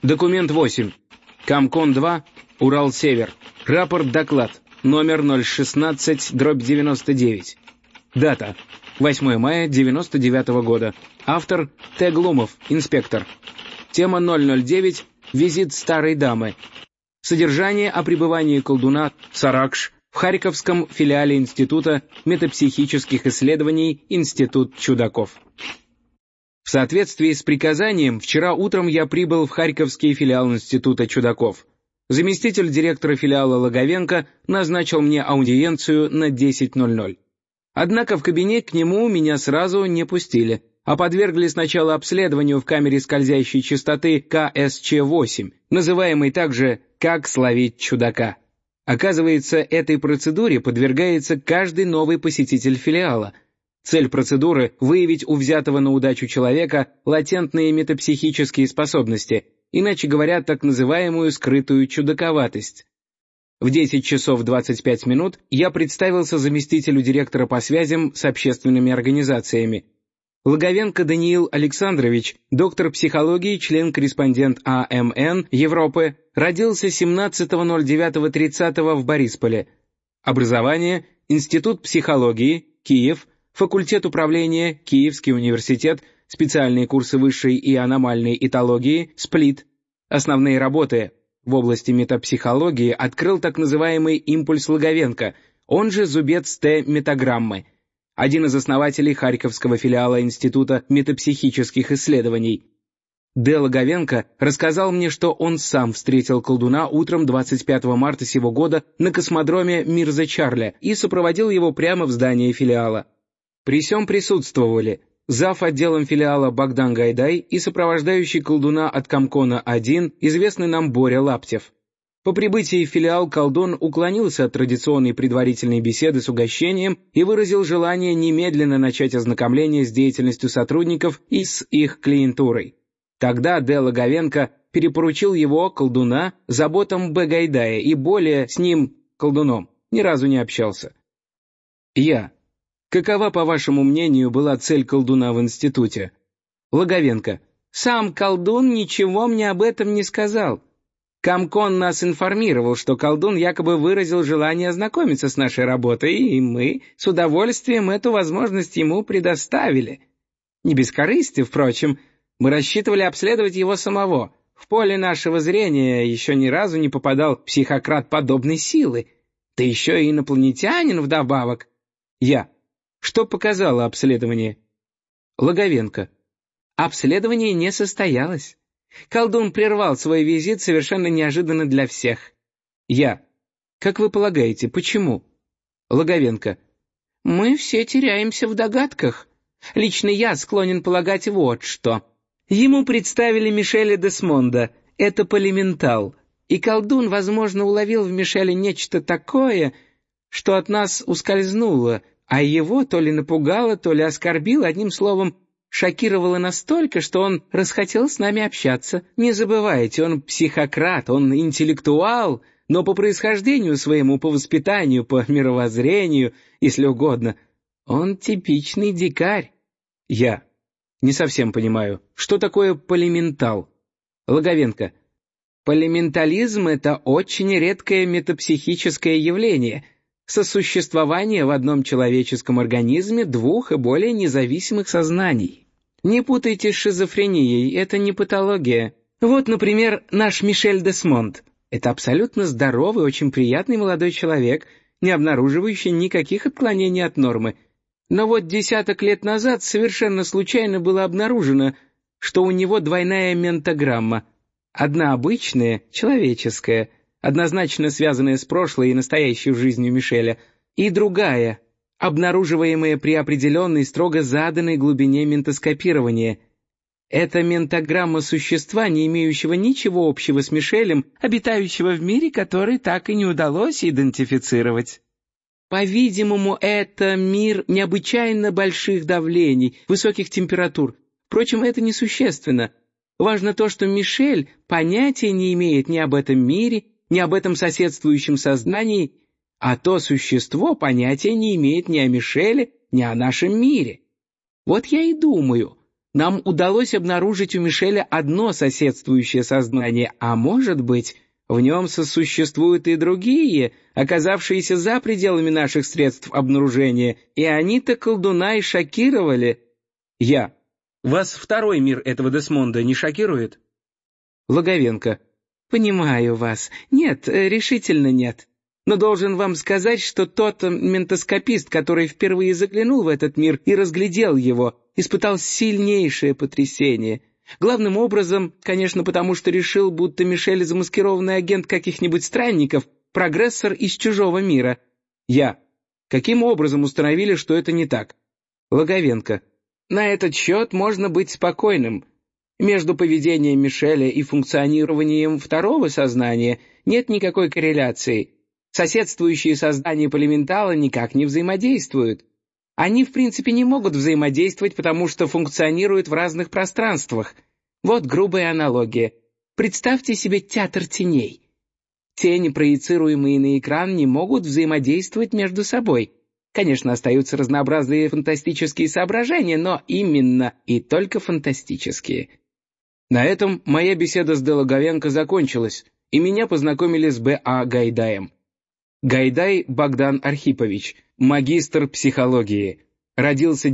Документ 8. Комкон-2, Урал-Север. Рапорт-доклад. Номер 016/99. Дата. 8 мая 99 года. Автор Т. Глумов, инспектор. Тема 009. Визит старой дамы. Содержание о пребывании колдуна Саракш в Харьковском филиале Института метапсихических исследований «Институт чудаков». В соответствии с приказанием, вчера утром я прибыл в Харьковский филиал Института чудаков. Заместитель директора филиала Логовенко назначил мне аудиенцию на 10:00. Однако в кабинет к нему меня сразу не пустили, а подвергли сначала обследованию в камере скользящей частоты КСЧ-8, называемой также «Как словить чудака». Оказывается, этой процедуре подвергается каждый новый посетитель филиала. Цель процедуры – выявить у взятого на удачу человека латентные метапсихические способности, иначе говоря, так называемую скрытую чудаковатость. В 10 часов 25 минут я представился заместителю директора по связям с общественными организациями. Логовенко Даниил Александрович, доктор психологии, член-корреспондент АМН Европы, родился 17.09.30 в Борисполе. Образование – Институт психологии, Киев, факультет управления, Киевский университет, специальные курсы высшей и аномальной этологии, Сплит. Основные работы в области метапсихологии открыл так называемый импульс Логовенко, он же Зубец Т. Метаграммы, один из основателей Харьковского филиала Института метапсихических исследований. Д. Логовенко рассказал мне, что он сам встретил колдуна утром 25 марта сего года на космодроме Мирза-Чарля и сопроводил его прямо в здание филиала. При сём присутствовали зав. Отделом филиала Богдан Гайдай и сопровождающий колдуна от Комкона-1, известный нам Боря Лаптев. По прибытии в филиал колдун уклонился от традиционной предварительной беседы с угощением и выразил желание немедленно начать ознакомление с деятельностью сотрудников и с их клиентурой. Тогда Д. Логовенко перепоручил его, колдуна, заботам Б. Гайдая и более с ним, колдуном, ни разу не общался. Я. Какова, по вашему мнению, была цель колдуна в институте? Логовенко. Сам колдун ничего мне об этом не сказал. Комкон нас информировал, что колдун якобы выразил желание ознакомиться с нашей работой, и мы с удовольствием эту возможность ему предоставили. Не без корысти, впрочем, мы рассчитывали обследовать его самого. В поле нашего зрения еще ни разу не попадал психократ подобной силы, да еще и инопланетянин вдобавок. Я. Что показало обследование? Логовенко. Обследование не состоялось. Колдун прервал свой визит совершенно неожиданно для всех. Я. Как вы полагаете, почему? Логовенко. Мы все теряемся в догадках. Лично я склонен полагать вот что. Ему представили Мишеля Десмонда, это полиментал, и колдун, возможно, уловил в Мишеле нечто такое, что от нас ускользнуло, а его то ли напугало, то ли оскорбило, одним словом, шокировало настолько, что он расхотел с нами общаться. Не забывайте, он психократ, он интеллектуал, но по происхождению своему, по воспитанию, по мировоззрению, если угодно, он типичный дикарь. Я. Не совсем понимаю, что такое полиментал? Логовенко. Полиментализм — это очень редкое метапсихическое явление — сосуществование в одном человеческом организме двух и более независимых сознаний. Не путайте с шизофренией, это не патология. Вот, например, наш Мишель Десмонд. Это абсолютно здоровый, очень приятный молодой человек, не обнаруживающий никаких отклонений от нормы. Но вот десяток лет назад совершенно случайно было обнаружено, что у него двойная ментаграмма. Одна обычная, человеческая, однозначно связанная с прошлой и настоящей жизнью Мишеля, и другая, обнаруживаемая при определенной строго заданной глубине ментоскопирования. Это ментаграмма существа, не имеющего ничего общего с Мишелем, обитающего в мире, который так и не удалось идентифицировать. По-видимому, это мир необычайно больших давлений, высоких температур. Впрочем, это несущественно. Важно то, что Мишель понятия не имеет ни об этом мире, ни об этом соседствующем сознании, а то существо понятия не имеет ни о Мишеле, ни о нашем мире. Вот я и думаю, Нам удалось обнаружить у Мишеля одно соседствующее сознание, а может быть, в нем сосуществуют и другие, оказавшиеся за пределами наших средств обнаружения, и они-то колдуна и шокировали. Я. Вас второй мир этого Десмонда не шокирует? Логовенко. Понимаю вас. Нет, решительно нет. Но должен вам сказать, что тот ментоскопист, который впервые заглянул в этот мир и разглядел его, испытал сильнейшее потрясение. Главным образом, конечно, потому что решил, будто Мишель замаскированный агент каких-нибудь странников, прогрессор из чужого мира. Я. Каким образом установили, что это не так? Логовенко. На этот счет можно быть спокойным. Между поведением Мишеля и функционированием второго сознания нет никакой корреляции. Соседствующие создания полиментала никак не взаимодействуют. Они, в принципе, не могут взаимодействовать, потому что функционируют в разных пространствах. Вот грубая аналогия. Представьте себе театр теней. Тени, проецируемые на экран, не могут взаимодействовать между собой. Конечно, остаются разнообразные фантастические соображения, но именно и только фантастические. На этом моя беседа с Логовенко закончилась, и меня познакомили с Б.А. Гайдаем. Гайдай Богдан Архипович, магистр психологии. Родился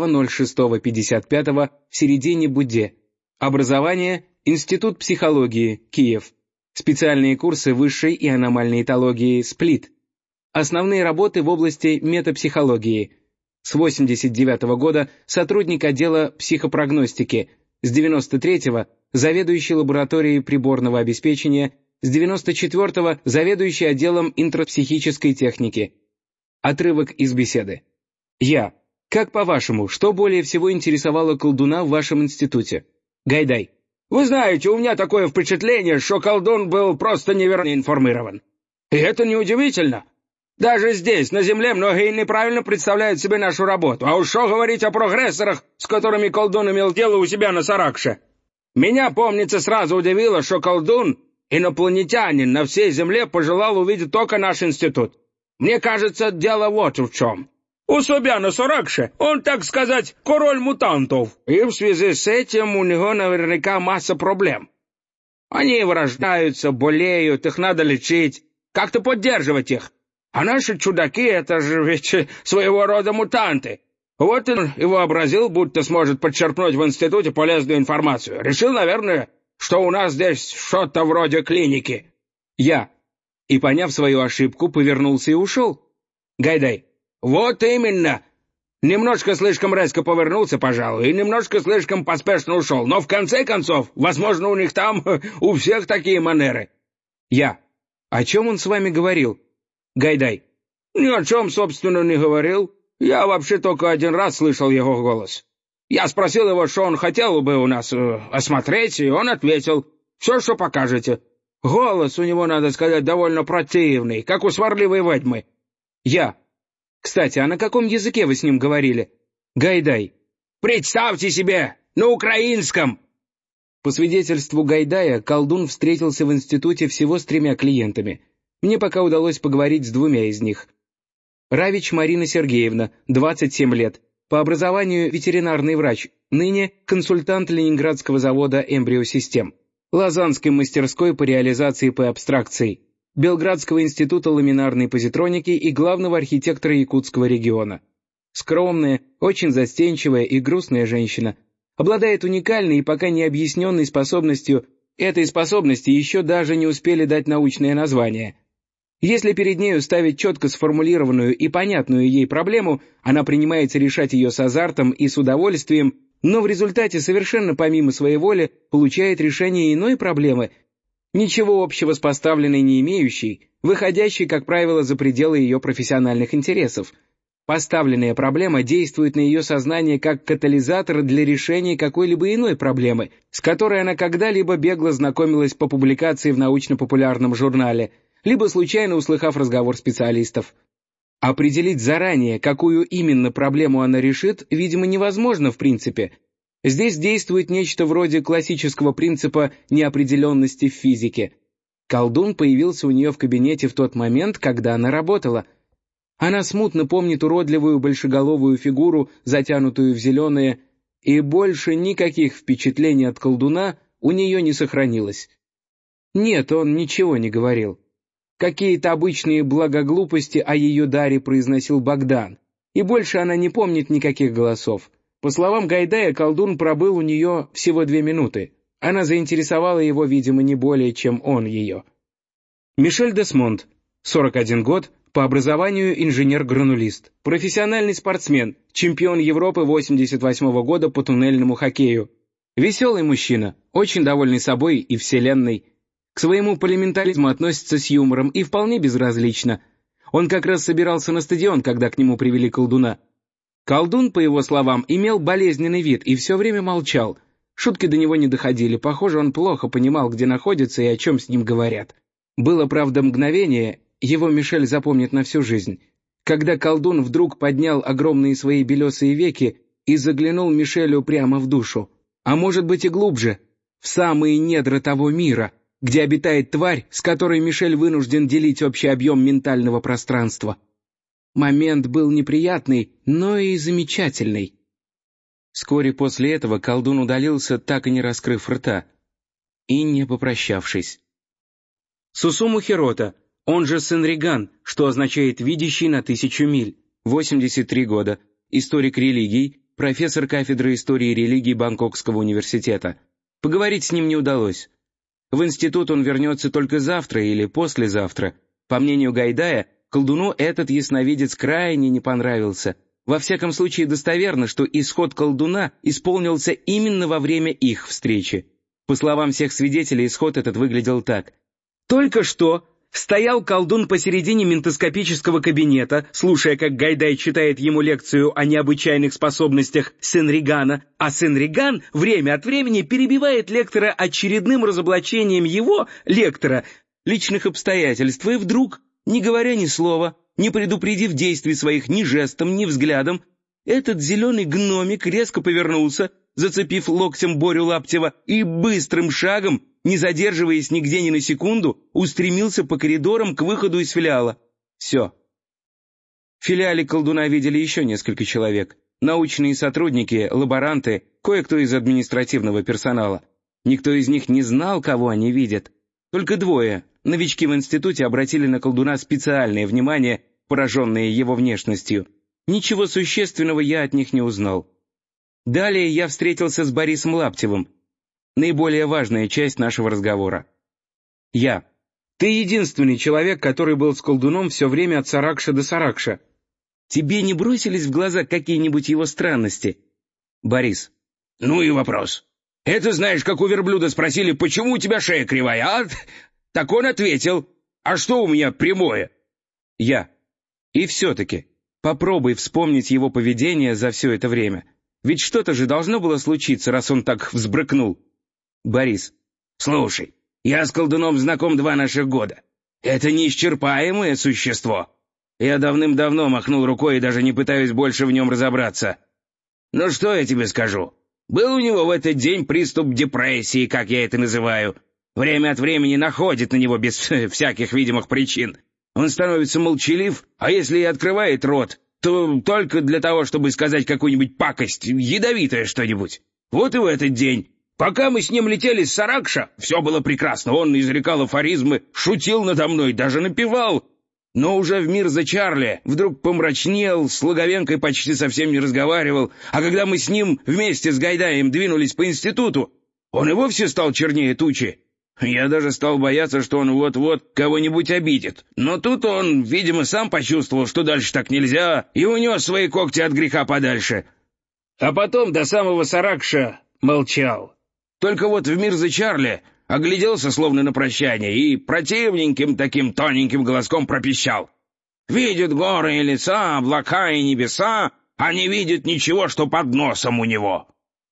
10.06.55 в середине Будде. Образование – Институт психологии, Киев. Специальные курсы высшей и аномальной этологии, Сплит. Основные работы в области метапсихологии. С 1989 года сотрудник отдела психопрогностики. С 1993 заведующий лабораторией приборного обеспечения. С 1994 заведующий отделом интропсихической техники. Отрывок из беседы. Я. Как по-вашему, что более всего интересовало колдуна в вашем институте? Гайдай. Вы знаете, у меня такое впечатление, что колдун был просто неверно информирован. И это неудивительно. Даже здесь, на Земле, многие неправильно представляют себе нашу работу. А уж что говорить о прогрессорах, с которыми колдун имел дело у себя на Саракше. Меня, помнится, сразу удивило, что колдун, инопланетянин, на всей Земле пожелал увидеть только наш институт. Мне кажется, дело вот в чем. У себя на Саракше он, так сказать, король мутантов, и в связи с этим у него наверняка масса проблем. Они вырождаются, болеют, их надо лечить, как-то поддерживать их. А наши чудаки — это же ведь своего рода мутанты. Вот он и вообразил, будто сможет подчерпнуть в институте полезную информацию. Решил, наверное, что у нас здесь что-то вроде клиники. Я. И, поняв свою ошибку, повернулся и ушел. Гайдай. Вот именно. Немножко слишком резко повернулся, пожалуй, и немножко слишком поспешно ушел. Но в конце концов, возможно, у них там у всех такие манеры. Я. О чем он с вами говорил? Гайдай. Ни о чем, собственно, не говорил. Я вообще только один раз слышал его голос. Я спросил его, что он хотел бы у нас осмотреть, и он ответил: «Все, что покажете». Голос у него, надо сказать, довольно противный, как у сварливой ведьмы. Я. Кстати, а на каком языке вы с ним говорили? Гайдай. Представьте себе, на украинском. По свидетельству Гайдая, колдун встретился в институте всего с 3 клиентами. Мне пока удалось поговорить с 2 из них. Равич Марина Сергеевна, 27 лет, по образованию ветеринарный врач, ныне консультант Ленинградского завода «Эмбриосистем», Лозаннской мастерской по реализации по абстракции, Белградского института ламинарной позитроники и главного архитектора Якутского региона. Скромная, очень застенчивая и грустная женщина. Обладает уникальной и пока не объясненной способностью. Этой способности еще даже не успели дать научное название. Если перед нею ставить четко сформулированную и понятную ей проблему, она принимается решать ее с азартом и с удовольствием, но в результате совершенно помимо своей воли получает решение иной проблемы, ничего общего с поставленной не имеющей, выходящей, как правило, за пределы ее профессиональных интересов. Поставленная проблема действует на ее сознание как катализатор для решения какой-либо иной проблемы, с которой она когда-либо бегло знакомилась по публикации в научно-популярном журнале, либо случайно услыхав разговор специалистов. Определить заранее, какую именно проблему она решит, видимо, невозможно в принципе. Здесь действует нечто вроде классического принципа неопределенности в физике. Колдун появился у нее в кабинете в тот момент, когда она работала. Она смутно помнит уродливую большеголовую фигуру, затянутую в зеленое, и больше никаких впечатлений от колдуна у нее не сохранилось. Нет, он ничего не говорил. Какие-то обычные благоглупости о ее даре произносил Богдан, и больше она не помнит никаких голосов. По словам Гайдая, колдун пробыл у нее всего 2 минуты. Она заинтересовала его, видимо, не более, чем он ее. Мишель Десмонд, 41 год, по образованию инженер-гранулист, профессиональный спортсмен, чемпион Европы 88 года по туннельному хоккею. Веселый мужчина, очень довольный собой и вселенной. К своему полиментализму относится с юмором и вполне безразлично. Он как раз собирался на стадион, когда к нему привели колдуна. Колдун, по его словам, имел болезненный вид и все время молчал. Шутки до него не доходили, похоже, он плохо понимал, где находится и о чем с ним говорят. Было, правда, мгновение, его Мишель запомнит на всю жизнь, когда колдун вдруг поднял огромные свои белесые веки и заглянул Мишелю прямо в душу, а может быть и глубже, в самые недра того мира, где обитает тварь, с которой Мишель вынужден делить общий объем ментального пространства. Момент был неприятный, но и замечательный. Вскоре после этого колдун удалился, так и не раскрыв рта, и не попрощавшись. Сусуму Хирота, он же Сенриган, что означает «видящий на 1000 миль», 83 года, историк религий, профессор кафедры истории религий Бангкокского университета. Поговорить с ним не удалось. В институт он вернется только завтра или послезавтра. По мнению Гайдая, колдуну этот ясновидец крайне не понравился. Во всяком случае достоверно, что исход колдуна исполнился именно во время их встречи. По словам всех свидетелей, исход этот выглядел так. Только что стоял колдун посередине ментоскопического кабинета, слушая, как Гайдай читает ему лекцию о необычайных способностях Сенригана, а Сенриган время от времени перебивает лектора очередным разоблачением его, лектора, личных обстоятельств, и вдруг, не говоря ни слова, не предупредив действий своих ни жестом, ни взглядом, этот зеленый гномик резко повернулся, зацепив локтем Борю Лаптева, и быстрым шагом, не задерживаясь нигде ни на секунду, устремился по коридорам к выходу из филиала. Все. В филиале колдуна видели еще несколько человек. Научные сотрудники, лаборанты, кое-кто из административного персонала. Никто из них не знал, кого они видят. Только 2, новички в институте, обратили на колдуна специальное внимание, пораженные его внешностью. Ничего существенного я от них не узнал. Далее я встретился с Борисом Лаптевым. Наиболее важная часть нашего разговора. Я. Ты единственный человек, который был с колдуном все время от Саракша до Саракша. Тебе не бросились в глаза какие-нибудь его странности? Борис. Ну и вопрос. Это знаешь, как у верблюда спросили, почему у тебя шея кривая, а? Так он ответил, а что у меня прямое? Я. И все-таки, попробуй вспомнить его поведение за все это время. Ведь что-то же должно было случиться, раз он так взбрыкнул. Борис. Слушай, я с колдуном знаком 2 наших года. Это неисчерпаемое существо. Я давным-давно махнул рукой и даже не пытаюсь больше в нем разобраться. Ну что я тебе скажу? Был у него в этот день приступ депрессии, как я это называю. Время от времени находит на него без всяких видимых причин. Он становится молчалив, а если и открывает рот, то только для того, чтобы сказать какую-нибудь пакость, ядовитое что-нибудь. Вот и в этот день. Пока мы с ним летели с Саракша, все было прекрасно. Он изрекал афоризмы, шутил надо мной, даже напевал. Но уже в мир за Чарли вдруг помрачнел, с Логовенкой почти совсем не разговаривал, а когда мы с ним вместе с Гайдаем двинулись по институту, он и вовсе стал чернее тучи. Я даже стал бояться, что он вот-вот кого-нибудь обидит. Но тут он, видимо, сам почувствовал, что дальше так нельзя, и унес свои когти от греха подальше. А потом до самого Саракша молчал. Только вот в мир за Чарли огляделся словно на прощание и противненьким таким тоненьким голоском пропищал. «Видит горы и леса, облака и небеса, а не видит ничего, что под носом у него».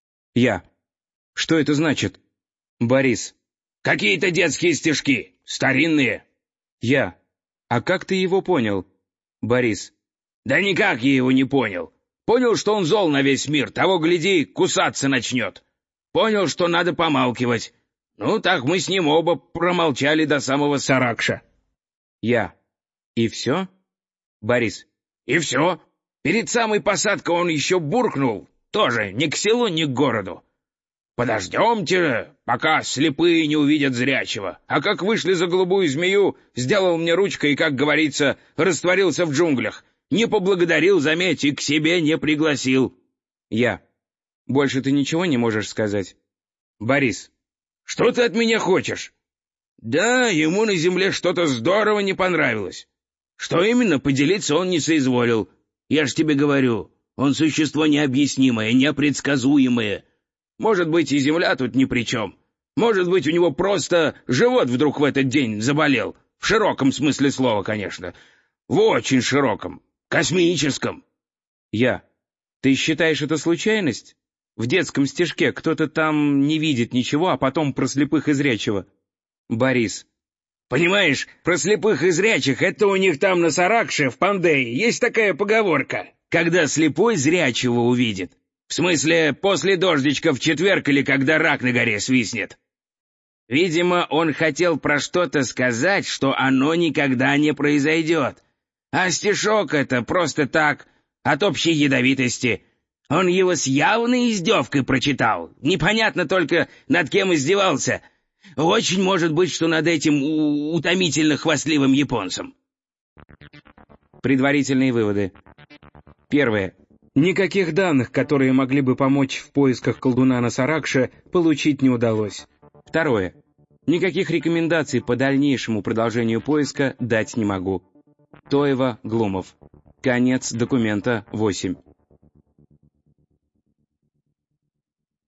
Я. Что это значит? Борис. Какие-то детские стишки, старинные. Я. А как ты его понял? Борис. Да никак я его не понял. Понял, что он зол на весь мир, того, гляди, кусаться начнет. Понял, что надо помалкивать. Ну, так мы с ним оба промолчали до самого Саракша. Я. И все? Борис. И все. Перед самой посадкой он еще буркнул. Тоже ни к селу, ни к городу. Подождемте, пока слепые не увидят зрячего. А как вышли за голубую змею, сделал мне ручкой и, как говорится, растворился в джунглях. Не поблагодарил, заметь, и к себе не пригласил. Я. Больше ты ничего не можешь сказать? Борис. Что ты от меня хочешь? Да, ему на земле что-то здорово не понравилось. Что именно, поделиться он не соизволил. Я ж тебе говорю, он существо необъяснимое, непредсказуемое. Может быть, и земля тут ни при чем. Может быть, у него просто живот вдруг в этот день заболел. В широком смысле слова, конечно. В очень широком. Космическом. Я. Ты считаешь это случайность? В детском стишке кто-то там не видит ничего, а потом про слепых и зрячего. Борис. Понимаешь, про слепых и зрячих это у них там на Саракше, в Пандее, есть такая поговорка. Когда слепой зрячего увидит. В смысле, после дождичка в четверг или когда рак на горе свистнет. Видимо, он хотел про что-то сказать, что оно никогда не произойдет. А стишок это просто так, от общей ядовитости. Он его с явной издевкой прочитал. Непонятно только, над кем издевался. Очень может быть, что над этим утомительно хвастливым японцем. Предварительные выводы. Первое. Никаких данных, которые могли бы помочь в поисках колдуна на Саракше, получить не удалось. Второе. Никаких рекомендаций по дальнейшему продолжению поиска дать не могу. Тоева, Глумов. Конец документа 8.